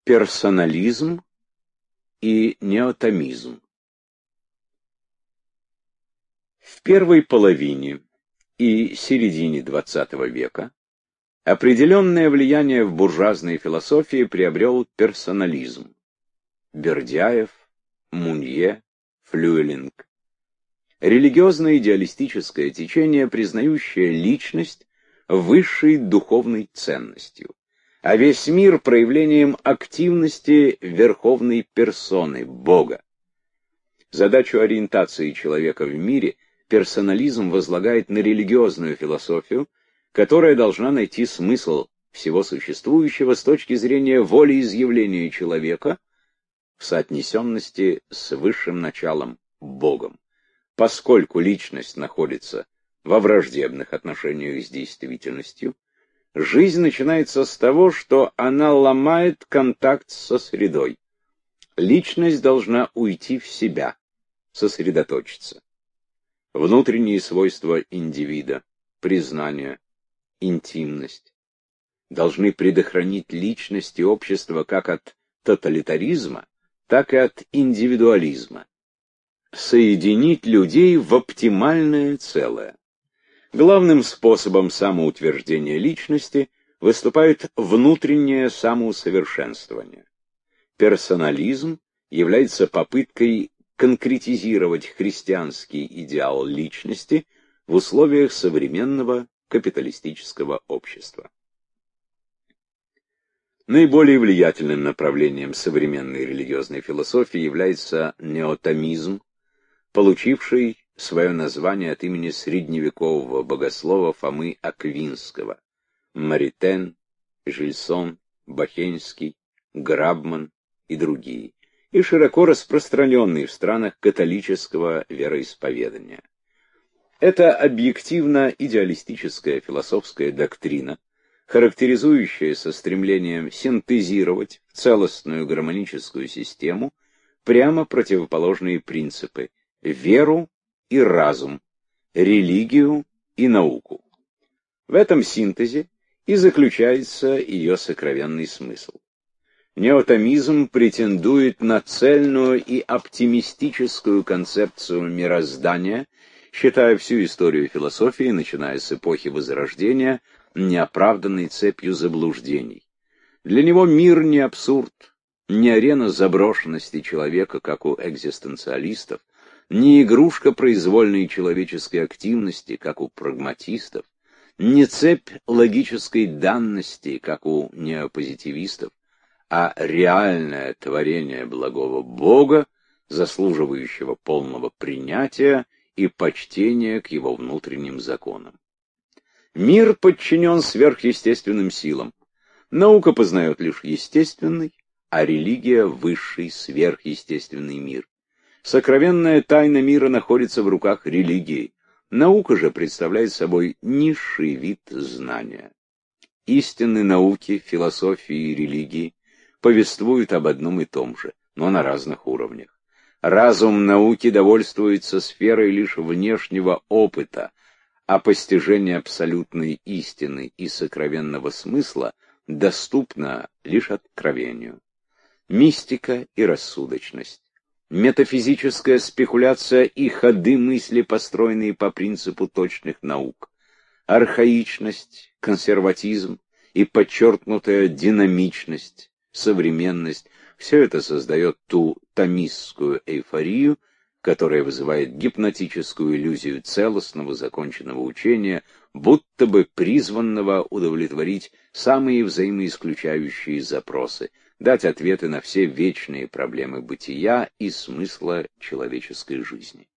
Персонализм и неотомизм. В первой половине и середине XX века определенное влияние в буржуазной философии приобрел персонализм. Бердяев, Мунье, Флюэлинг. Религиозно-идеалистическое течение, признающее личность высшей духовной ценностью, а весь мир проявлением активности верховной персоны, Бога. Задачу ориентации человека в мире персонализм возлагает на религиозную философию, которая должна найти смысл всего существующего с точки зрения волеизъявления человека в соотнесенности с высшим началом, Богом. Поскольку личность находится во враждебных отношениях с действительностью, жизнь начинается с того, что она ломает контакт со средой. Личность должна уйти в себя, сосредоточиться. Внутренние свойства индивида, признание, интимность должны предохранить личность и общество как от тоталитаризма, так и от индивидуализма. Соединить людей в оптимальное целое. Главным способом самоутверждения личности выступает внутреннее самоусовершенствование. Персонализм является попыткой конкретизировать христианский идеал личности в условиях современного капиталистического общества. Наиболее влиятельным направлением современной религиозной философии является неотомизм, получивший свое название от имени средневекового богослова Фомы Аквинского, Маритен, Жильсон, Бахенский, Грабман и другие, и широко распространенный в странах католического вероисповедания. Это объективно-идеалистическая философская доктрина, характеризующаяся стремлением синтезировать в целостную гармоническую систему прямо противоположные принципы – веру и разум, религию и науку. В этом синтезе и заключается ее сокровенный смысл. Неотомизм претендует на цельную и оптимистическую концепцию мироздания, считая всю историю философии, начиная с эпохи Возрождения, неоправданной цепью заблуждений. Для него мир не абсурд, не арена заброшенности человека, как у экзистенциалистов, не игрушка произвольной человеческой активности, как у прагматистов, не цепь логической данности, как у неопозитивистов, а реальное творение благого Бога, заслуживающего полного принятия и почтения к его внутренним законам. Мир подчинен сверхъестественным силам. Наука познает лишь естественный, а религия — высший сверхъестественный мир. Сокровенная тайна мира находится в руках религии. Наука же представляет собой низший вид знания. Истины науки, философии и религии повествуют об одном и том же, но на разных уровнях. Разум науки довольствуется сферой лишь внешнего опыта, а постижение абсолютной истины и сокровенного смысла доступно лишь откровению. Мистика и рассудочность, метафизическая спекуляция и ходы мысли, построенные по принципу точных наук, архаичность, консерватизм и подчеркнутая динамичность, современность — все это создает ту томистскую эйфорию, которая вызывает гипнотическую иллюзию целостного законченного учения, будто бы призванного удовлетворить самые взаимоисключающие запросы, дать ответы на все вечные проблемы бытия и смысла человеческой жизни.